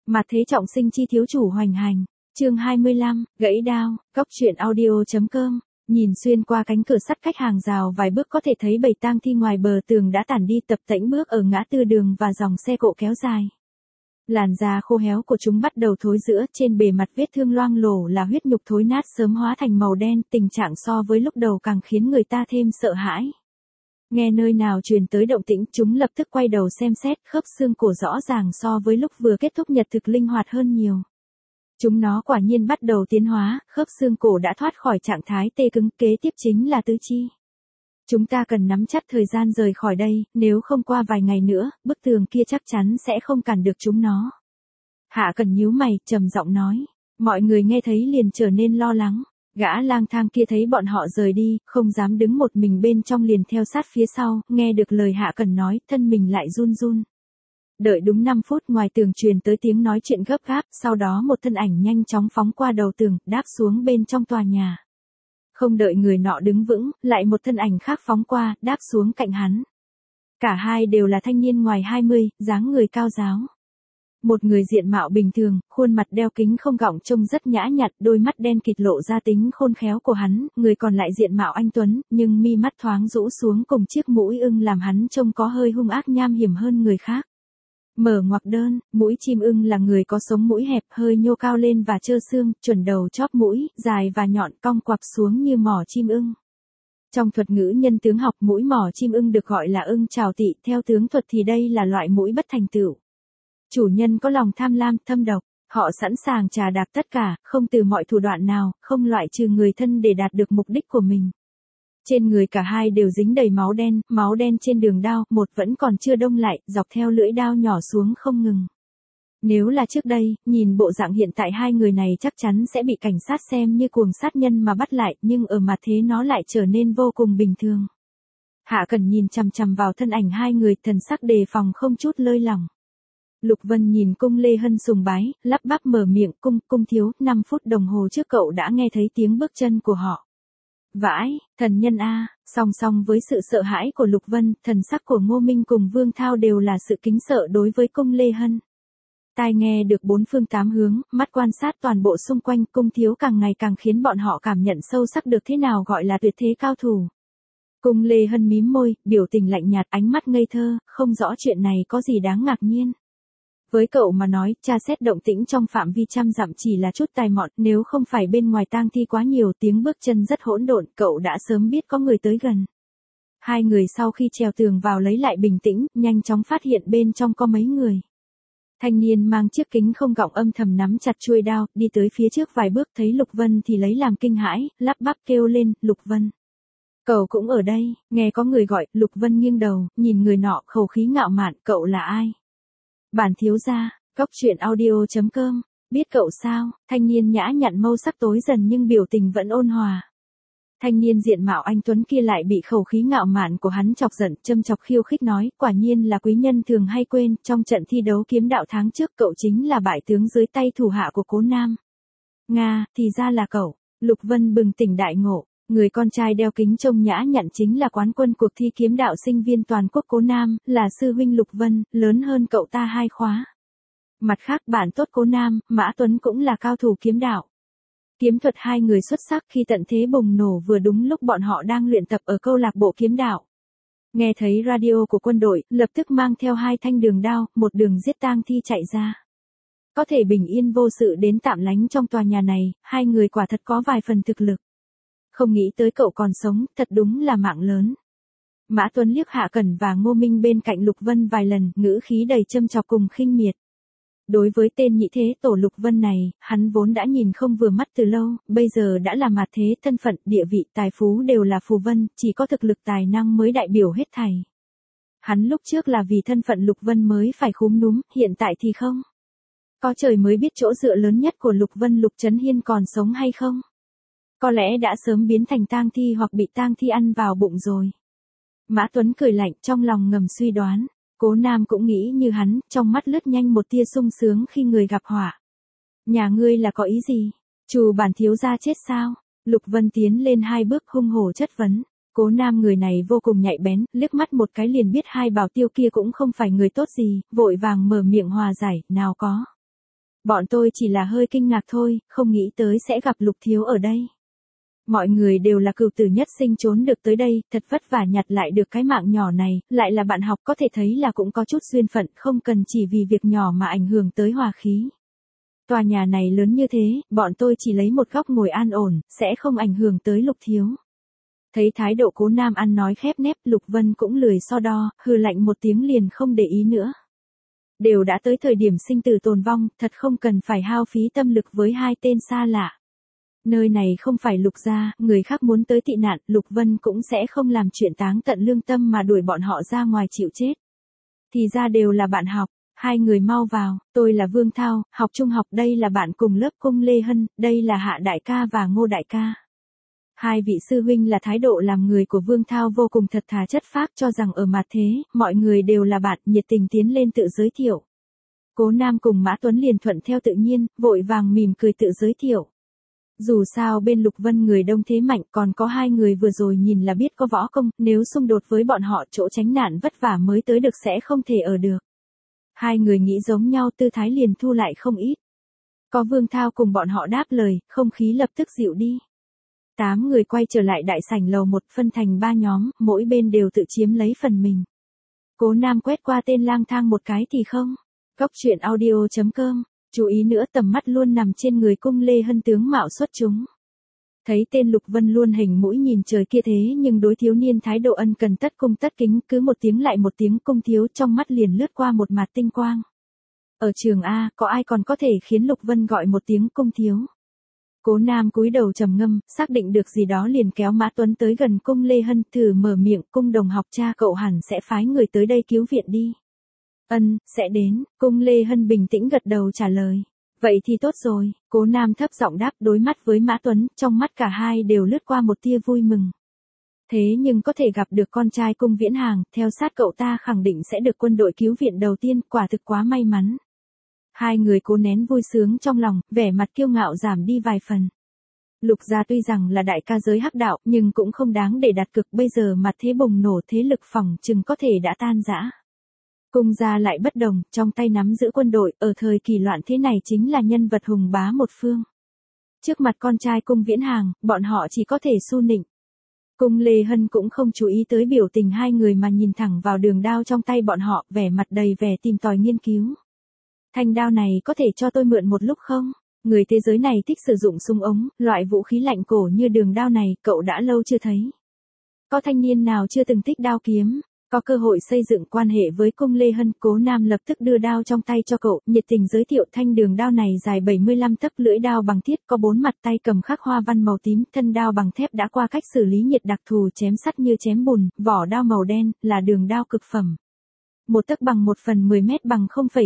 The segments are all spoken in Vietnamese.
Mặt thế trọng sinh chi thiếu chủ hoành hành. Chương 25, gãy đao. Góc truyện audio.com. Nhìn xuyên qua cánh cửa sắt cách hàng rào vài bước có thể thấy bầy tang thi ngoài bờ tường đã tản đi tập tễnh bước ở ngã tư đường và dòng xe cộ kéo dài. Làn da khô héo của chúng bắt đầu thối rữa, trên bề mặt vết thương loang lổ là huyết nhục thối nát sớm hóa thành màu đen, tình trạng so với lúc đầu càng khiến người ta thêm sợ hãi. Nghe nơi nào truyền tới động tĩnh, chúng lập tức quay đầu xem xét, khớp xương cổ rõ ràng so với lúc vừa kết thúc nhật thực linh hoạt hơn nhiều. Chúng nó quả nhiên bắt đầu tiến hóa, khớp xương cổ đã thoát khỏi trạng thái tê cứng, kế tiếp chính là tứ chi. Chúng ta cần nắm chắc thời gian rời khỏi đây, nếu không qua vài ngày nữa, bức tường kia chắc chắn sẽ không cản được chúng nó. Hạ Cần nhíu mày, trầm giọng nói. Mọi người nghe thấy liền trở nên lo lắng. Gã lang thang kia thấy bọn họ rời đi, không dám đứng một mình bên trong liền theo sát phía sau, nghe được lời Hạ Cần nói, thân mình lại run run. Đợi đúng 5 phút ngoài tường truyền tới tiếng nói chuyện gấp gáp, sau đó một thân ảnh nhanh chóng phóng qua đầu tường, đáp xuống bên trong tòa nhà. Không đợi người nọ đứng vững, lại một thân ảnh khác phóng qua, đáp xuống cạnh hắn. Cả hai đều là thanh niên ngoài 20, dáng người cao ráo. Một người diện mạo bình thường, khuôn mặt đeo kính không gọng trông rất nhã nhặn, đôi mắt đen kịt lộ ra tính khôn khéo của hắn, người còn lại diện mạo anh tuấn, nhưng mi mắt thoáng rũ xuống cùng chiếc mũi ưng làm hắn trông có hơi hung ác nham hiểm hơn người khác. Mở ngoặc đơn, mũi chim ưng là người có sống mũi hẹp hơi nhô cao lên và trơ xương, chuẩn đầu chóp mũi, dài và nhọn cong quặp xuống như mỏ chim ưng. Trong thuật ngữ nhân tướng học mũi mỏ chim ưng được gọi là ưng trào tị, theo tướng thuật thì đây là loại mũi bất thành tựu. Chủ nhân có lòng tham lam, thâm độc, họ sẵn sàng trà đạp tất cả, không từ mọi thủ đoạn nào, không loại trừ người thân để đạt được mục đích của mình. Trên người cả hai đều dính đầy máu đen trên đường đao, một vẫn còn chưa đông lại, dọc theo lưỡi đao nhỏ xuống không ngừng. Nếu là trước đây, nhìn bộ dạng hiện tại hai người này chắc chắn sẽ bị cảnh sát xem như cuồng sát nhân mà bắt lại, nhưng ở mặt thế nó lại trở nên vô cùng bình thường. Hạ Cần nhìn chằm chằm vào thân ảnh hai người, thần sắc đề phòng không chút lơi lỏng. Lục Vân nhìn Cung Lê Hân sùng bái, lắp bắp mở miệng, cung thiếu, 5 phút đồng hồ trước cậu đã nghe thấy tiếng bước chân của họ. Vãi, thần nhân a. Song song với sự sợ hãi của Lục Vân, thần sắc của Ngô Minh cùng Vương Thao đều là sự kính sợ đối với Cung Lê Hân. Tai nghe được bốn phương tám hướng, mắt quan sát toàn bộ xung quanh, cung thiếu càng ngày càng khiến bọn họ cảm nhận sâu sắc được thế nào gọi là tuyệt thế cao thủ. Cung Lê Hân mím môi, biểu tình lạnh nhạt, ánh mắt ngây thơ, không rõ chuyện này có gì đáng ngạc nhiên. Với cậu mà nói, tra xét động tĩnh trong phạm vi trăm dặm chỉ là chút tài mọn, nếu không phải bên ngoài tang thi quá nhiều, tiếng bước chân rất hỗn độn, cậu đã sớm biết có người tới gần. Hai người sau khi trèo tường vào lấy lại bình tĩnh, nhanh chóng phát hiện bên trong có mấy người. Thanh niên mang chiếc kính không gọng âm thầm nắm chặt chuôi đao, đi tới phía trước vài bước thấy Lục Vân thì lấy làm kinh hãi, lắp bắp kêu lên, Lục Vân. Cậu cũng ở đây, nghe có người gọi, Lục Vân nghiêng đầu, nhìn người nọ, khẩu khí ngạo mạn, cậu là ai? Bản thiếu gia, góc truyện audio.com, biết cậu sao? Thanh niên nhã nhặn mâu sắc tối dần nhưng biểu tình vẫn ôn hòa. Thanh niên diện mạo anh tuấn kia lại bị khẩu khí ngạo mạn của hắn chọc giận, châm chọc khiêu khích nói, quả nhiên là quý nhân thường hay quên, trong trận thi đấu kiếm đạo tháng trước cậu chính là bại tướng dưới tay thủ hạ của Cố Nam. Nga, thì ra là cậu. Lục Vân bừng tỉnh đại ngộ, người con trai đeo kính trông nhã nhặn chính là quán quân cuộc thi kiếm đạo sinh viên toàn quốc Cố Nam, là sư huynh Lục Vân, lớn hơn cậu ta 2 khóa. Mặt khác bạn tốt Cố Nam, Mã Tuấn cũng là cao thủ kiếm đạo. Kiếm thuật hai người xuất sắc khi tận thế bùng nổ vừa đúng lúc bọn họ đang luyện tập ở câu lạc bộ kiếm đạo. Nghe thấy radio của quân đội, lập tức mang theo 2 thanh đường đao, một đường giết tang thi chạy ra. Có thể bình yên vô sự đến tạm lánh trong tòa nhà này, hai người quả thật có vài phần thực lực. Không nghĩ tới cậu còn sống, thật đúng là mạng lớn. Mã Tuấn liếc Hạ Cẩn và Ngô Minh bên cạnh Lục Vân vài lần, ngữ khí đầy châm chọc cùng khinh miệt. Đối với tên nhị thế tổ Lục Vân này, hắn vốn đã nhìn không vừa mắt từ lâu, bây giờ đã là mặt thế, thân phận, địa vị, tài phú đều là phù vân, chỉ có thực lực tài năng mới đại biểu hết thảy. Hắn lúc trước là vì thân phận Lục Vân mới phải khúm núm, hiện tại thì không. Có trời mới biết chỗ dựa lớn nhất của Lục Vân Lục Trấn Hiên còn sống hay không. Có lẽ đã sớm biến thành tang thi hoặc bị tang thi ăn vào bụng rồi. Mã Tuấn cười lạnh, trong lòng ngầm suy đoán. Cố Nam cũng nghĩ như hắn, trong mắt lướt nhanh một tia sung sướng khi người gặp họa. Nhà ngươi là có ý gì? Trù bản thiếu gia chết sao? Lục Vân tiến lên 2 bước hung hổ chất vấn. Cố Nam người này vô cùng nhạy bén, liếc mắt một cái liền biết hai bảo tiêu kia cũng không phải người tốt gì, vội vàng mở miệng hòa giải, nào có. Bọn tôi chỉ là hơi kinh ngạc thôi, không nghĩ tới sẽ gặp Lục Thiếu ở đây. Mọi người đều là cửu tử nhất sinh trốn được tới đây, thật vất vả nhặt lại được cái mạng nhỏ này, lại là bạn học có thể thấy là cũng có chút duyên phận, không cần chỉ vì việc nhỏ mà ảnh hưởng tới hòa khí. Tòa nhà này lớn như thế, bọn tôi chỉ lấy một góc ngồi an ổn, sẽ không ảnh hưởng tới Lục Thiếu. Thấy thái độ Cố Nam ăn nói khép nép, Lục Vân cũng lười so đo, hừ lạnh một tiếng liền không để ý nữa. Đều đã tới thời điểm sinh tử tồn vong, thật không cần phải hao phí tâm lực với hai tên xa lạ. Nơi này không phải Lục gia, người khác muốn tới tị nạn, Lục Vân cũng sẽ không làm chuyện táng tận lương tâm mà đuổi bọn họ ra ngoài chịu chết. Thì ra đều là bạn học, hai người mau vào, tôi là Vương Thao, học trung học, đây là bạn cùng lớp Cung Lê Hân, đây là Hạ đại ca và Ngô đại ca. Hai vị sư huynh là thái độ làm người của Vương Thao vô cùng thật thà chất phác, cho rằng ở mặt thế, mọi người đều là bạn, nhiệt tình tiến lên tự giới thiệu. Cố Nam cùng Mã Tuấn liền thuận theo tự nhiên, vội vàng mỉm cười tự giới thiệu. Dù sao bên Lục Vân người đông thế mạnh, còn có hai người vừa rồi nhìn là biết có võ công, nếu xung đột với bọn họ chỗ tránh nạn vất vả mới tới được sẽ không thể ở được. Hai người nghĩ giống nhau, tư thái liền thu lại không ít. Có Vương Thao cùng bọn họ đáp lời, không khí lập tức dịu đi. 8 người quay trở lại đại sảnh lầu 1, phân thành 3 nhóm, mỗi bên đều tự chiếm lấy phần mình. Cố Nam quét qua tên lang thang một cái thì không. Góc truyện audio.com, chú ý nữa, tầm mắt luôn nằm trên người Cung Lê Hân tướng mạo xuất chúng. Thấy tên Lục Vân luôn hình mũi nhìn trời kia thế nhưng đối thiếu niên thái độ ân cần tất cung tất kính, cứ một tiếng lại một tiếng cung thiếu, trong mắt liền lướt qua một mạt tinh quang. Ở trường A, có ai còn có thể khiến Lục Vân gọi một tiếng cung thiếu? Cố Nam cúi đầu trầm ngâm, xác định được gì đó liền kéo Mã Tuấn tới gần Cung Lê Hân, thử mở miệng, Cung đồng học, cha cậu hẳn sẽ phái người tới đây cứu viện đi. Ân, sẽ đến, Cung Lê Hân bình tĩnh gật đầu trả lời. Vậy thì tốt rồi, Cố Nam thấp giọng đáp, đối mắt với Mã Tuấn, trong mắt cả hai đều lướt qua một tia vui mừng. Thế nhưng có thể gặp được con trai Cung Viễn Hàng, theo sát cậu ta khẳng định sẽ được quân đội cứu viện đầu tiên, quả thực quá may mắn. Hai người cố nén vui sướng trong lòng, vẻ mặt kiêu ngạo giảm đi vài phần. Lục gia tuy rằng là đại ca giới hắc đạo, nhưng cũng không đáng để đặt cược, bây giờ mặt thế bùng nổ, thế lực phỏng chừng có thể đã tan rã. Cung gia lại bất đồng, trong tay nắm giữ quân đội, ở thời kỳ loạn thế này chính là nhân vật hùng bá một phương. Trước mặt con trai Cung Viễn Hàng, bọn họ chỉ có thể su nịnh. Cung Lê Hân cũng không chú ý tới biểu tình hai người mà nhìn thẳng vào đường đao trong tay bọn họ, vẻ mặt đầy vẻ tìm tòi nghiên cứu. Thanh đao này có thể cho tôi mượn một lúc không? Người thế giới này thích sử dụng súng ống, loại vũ khí lạnh cổ như đường đao này, cậu đã lâu chưa thấy. Có thanh niên nào chưa từng thích đao kiếm? Có cơ hội xây dựng quan hệ với Cung Lê Hân, Cố Nam lập tức đưa đao trong tay cho cậu, nhiệt tình giới thiệu thanh đường đao này dài 75 tấc, lưỡi đao bằng thiết, có 4 mặt, tay cầm khắc hoa văn màu tím, thân đao bằng thép đã qua cách xử lý nhiệt đặc thù, chém sắt như chém bùn, vỏ đao màu đen, là đường đao cực phẩm. 1 tấc bằng 1/10 mét bằng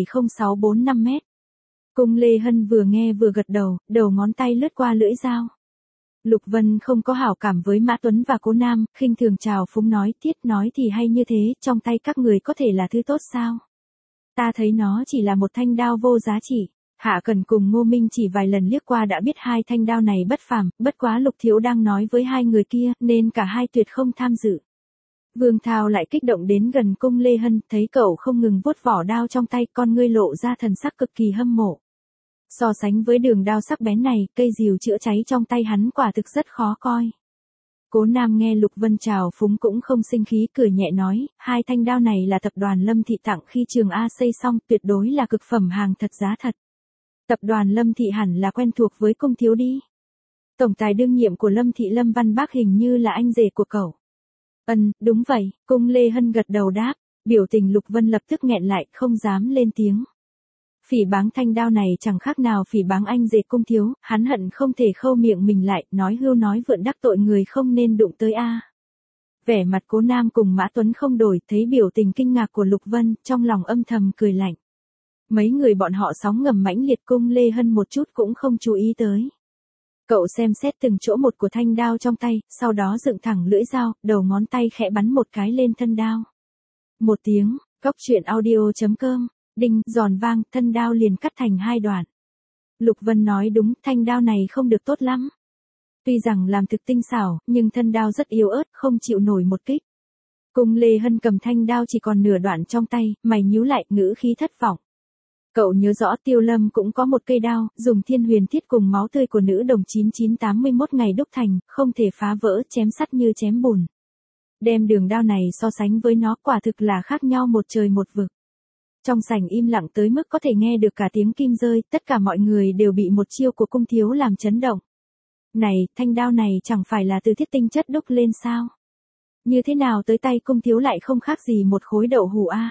0,0645 mét. Cung Lê Hân vừa nghe vừa gật đầu, đầu ngón tay lướt qua lưỡi dao. Lục Vân không có hảo cảm với Mã Tuấn và Cố Nam, khinh thường chào phúng nói, tiết nói thì hay như thế, trong tay các người có thể là thứ tốt sao? Ta thấy nó chỉ là một thanh đao vô giá trị. Hạ Cần cùng Ngô Minh chỉ vài lần liếc qua đã biết hai thanh đao này bất phàm, bất quá Lục Thiếu đang nói với hai người kia, nên cả hai tuyệt không tham dự. Vương Thao lại kích động đến gần Cung Lê Hân, thấy cậu không ngừng vuốt vỏ đao trong tay, con ngươi lộ ra thần sắc cực kỳ hâm mộ. So sánh với đường đao sắc bén này, cây rìu chữa cháy trong tay hắn quả thực rất khó coi. Cố Nam nghe Lục Vân chào phúng cũng không sinh khí, cười nhẹ nói, hai thanh đao này là tập đoàn Lâm Thị tặng khi trường A xây xong, tuyệt đối là cực phẩm hàng thật giá thật. Tập đoàn Lâm Thị hẳn là quen thuộc với Cung thiếu đi. Tổng tài đương nhiệm của Lâm Thị Lâm Văn Bác hình như là anh rể của cậu. Đúng vậy, Cung Lê Hân gật đầu đáp, biểu tình Lục Vân lập tức nghẹn lại, không dám lên tiếng. Phỉ báng thanh đao này chẳng khác nào phỉ báng anh rể Cung thiếu, hắn hận không thể khâu miệng mình lại, nói hưu nói vượn, đắc tội người không nên đụng tới a. Vẻ mặt Cố Nam cùng Mã Tuấn không đổi, thấy biểu tình kinh ngạc của Lục Vân, trong lòng âm thầm cười lạnh. Mấy người bọn họ sóng ngầm mãnh liệt, Cung Lê Hân một chút cũng không chú ý tới. Cậu xem xét từng chỗ một của thanh đao trong tay, sau đó dựng thẳng lưỡi dao, đầu ngón tay khẽ bắn một cái lên thân đao. Một tiếng, góc truyện audio.com, đinh, giòn vang, thân đao liền cắt thành hai đoạn. Lục Vân nói đúng, thanh đao này không được tốt lắm. Tuy rằng làm thực tinh xảo, nhưng thân đao rất yếu ớt, không chịu nổi một kích. Cung Lê Hân cầm thanh đao chỉ còn nửa đoạn trong tay, mày nhíu lại, ngữ khí thất vọng. Cậu nhớ rõ Tiêu Lâm cũng có một cây đao, dùng thiên huyền thiết cùng máu tươi của nữ đồng 9981 ngày đúc thành, không thể phá vỡ, chém sắt như chém bùn. Đem đường đao này so sánh với nó quả thực là khác nhau một trời một vực. Trong sảnh im lặng tới mức có thể nghe được cả tiếng kim rơi, tất cả mọi người đều bị một chiêu của cung thiếu làm chấn động. Này, thanh đao này chẳng phải là từ thiết tinh chất đúc lên sao? Như thế nào tới tay cung thiếu lại không khác gì một khối đậu hũ a?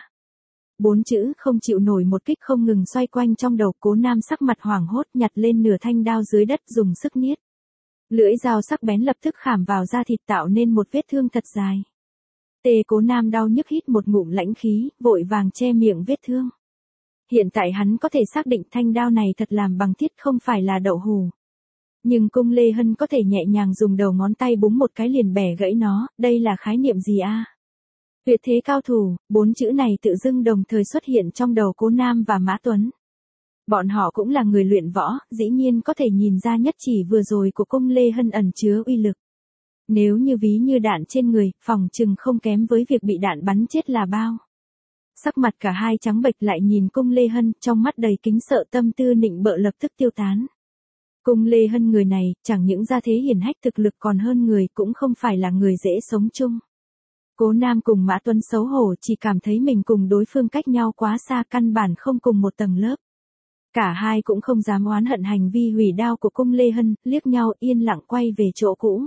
4 chữ không chịu nổi một kích không ngừng xoay quanh trong đầu Cố Nam, sắc mặt hoảng hốt, nhặt lên nửa thanh đao dưới đất dùng sức niết. Lưỡi dao sắc bén lập tức khảm vào da thịt tạo nên một vết thương thật dài. Cố Nam đau nhức hít một ngụm lãnh khí, vội vàng che miệng vết thương. Hiện tại hắn có thể xác định thanh đao này thật làm bằng thiết, không phải là đậu hũ. Nhưng Cung Lê Hân có thể nhẹ nhàng dùng đầu ngón tay búng một cái liền bẻ gãy nó, đây là khái niệm gì a? Tuyệt thế cao thủ, 4 chữ này tự dưng đồng thời xuất hiện trong đầu Cố Nam và Mã Tuấn. Bọn họ cũng là người luyện võ, dĩ nhiên có thể nhìn ra nhất chỉ vừa rồi của Cung Lê Hân ẩn chứa uy lực. Nếu như ví như đạn trên người, phòng chừng không kém với việc bị đạn bắn chết là bao. Sắc mặt cả hai trắng bệch lại nhìn Cung Lê Hân, trong mắt đầy kính sợ, tâm tư nịnh bợ lập tức tiêu tán. Cung Lê Hân người này, chẳng những gia thế hiển hách thực lực còn hơn người, cũng không phải là người dễ sống chung. Cố Nam cùng Mã Tuấn xấu hổ chỉ cảm thấy mình cùng đối phương cách nhau quá xa, căn bản không cùng một tầng lớp. Cả hai cũng không dám oán hận hành vi hủy đao của Cung Lê Hân, liếc nhau yên lặng quay về chỗ cũ.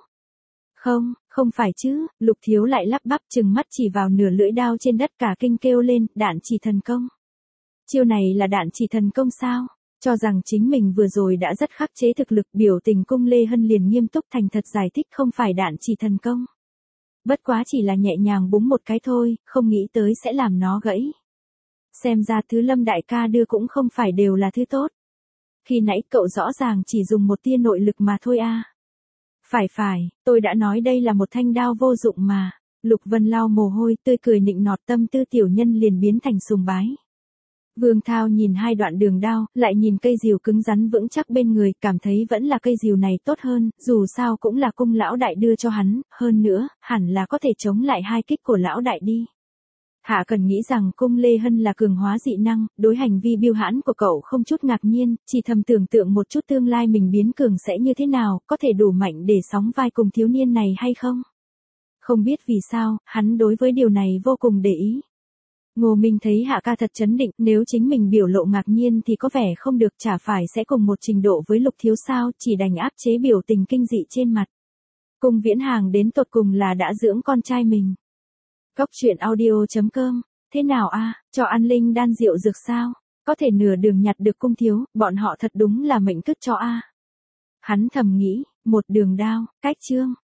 Không phải chứ, Lục Thiếu lại lắp bắp chừng mắt chỉ vào nửa lưỡi đao trên đất, cả kinh kêu lên, đạn chỉ thần công. Chiêu này là đạn chỉ thần công sao? Cho rằng chính mình vừa rồi đã rất khắc chế thực lực, biểu tình Cung Lê Hân liền nghiêm túc thành thật giải thích, không phải đạn chỉ thần công. Bất quá chỉ là nhẹ nhàng búng một cái thôi, không nghĩ tới sẽ làm nó gãy. Xem ra thứ Lâm đại ca đưa cũng không phải đều là thứ tốt. Khi nãy cậu rõ ràng chỉ dùng một tia nội lực mà thôi a. Phải, tôi đã nói đây là một thanh đao vô dụng mà. Lục Vân lau mồ hôi, tươi cười nịnh nọt, tâm tư tiểu nhân liền biến thành sùng bái. Vương Thao nhìn hai đoạn đường đao, lại nhìn cây rìu cứng rắn vững chắc bên người, cảm thấy vẫn là cây rìu này tốt hơn, dù sao cũng là Cung lão đại đưa cho hắn, hơn nữa, hẳn là có thể chống lại hai kích của lão đại đi. Hạ Cần nghĩ rằng Cung Lê Hân là cường hóa dị năng, đối hành vi biêu hãn của cậu không chút ngạc nhiên, chỉ thầm tưởng tượng một chút tương lai mình biến cường sẽ như thế nào, có thể đủ mạnh để sóng vai cùng thiếu niên này hay không. Không biết vì sao, hắn đối với điều này vô cùng để ý. Ngô Minh thấy Hạ ca thật chấn định, nếu chính mình biểu lộ ngạc nhiên thì có vẻ không được, chả phải sẽ cùng một trình độ với Lục Thiếu sao, chỉ đành áp chế biểu tình kinh dị trên mặt. Cung Viễn Hàng đến tột cùng là đã dưỡng con trai mình. Cóc truyện audio.com, thế nào a, cho ăn linh đan rượu dược sao? Có thể nửa đường nhặt được Cung Thiếu, bọn họ thật đúng là mệnh cứt cho a. Hắn thầm nghĩ, một đường đao, cách chương.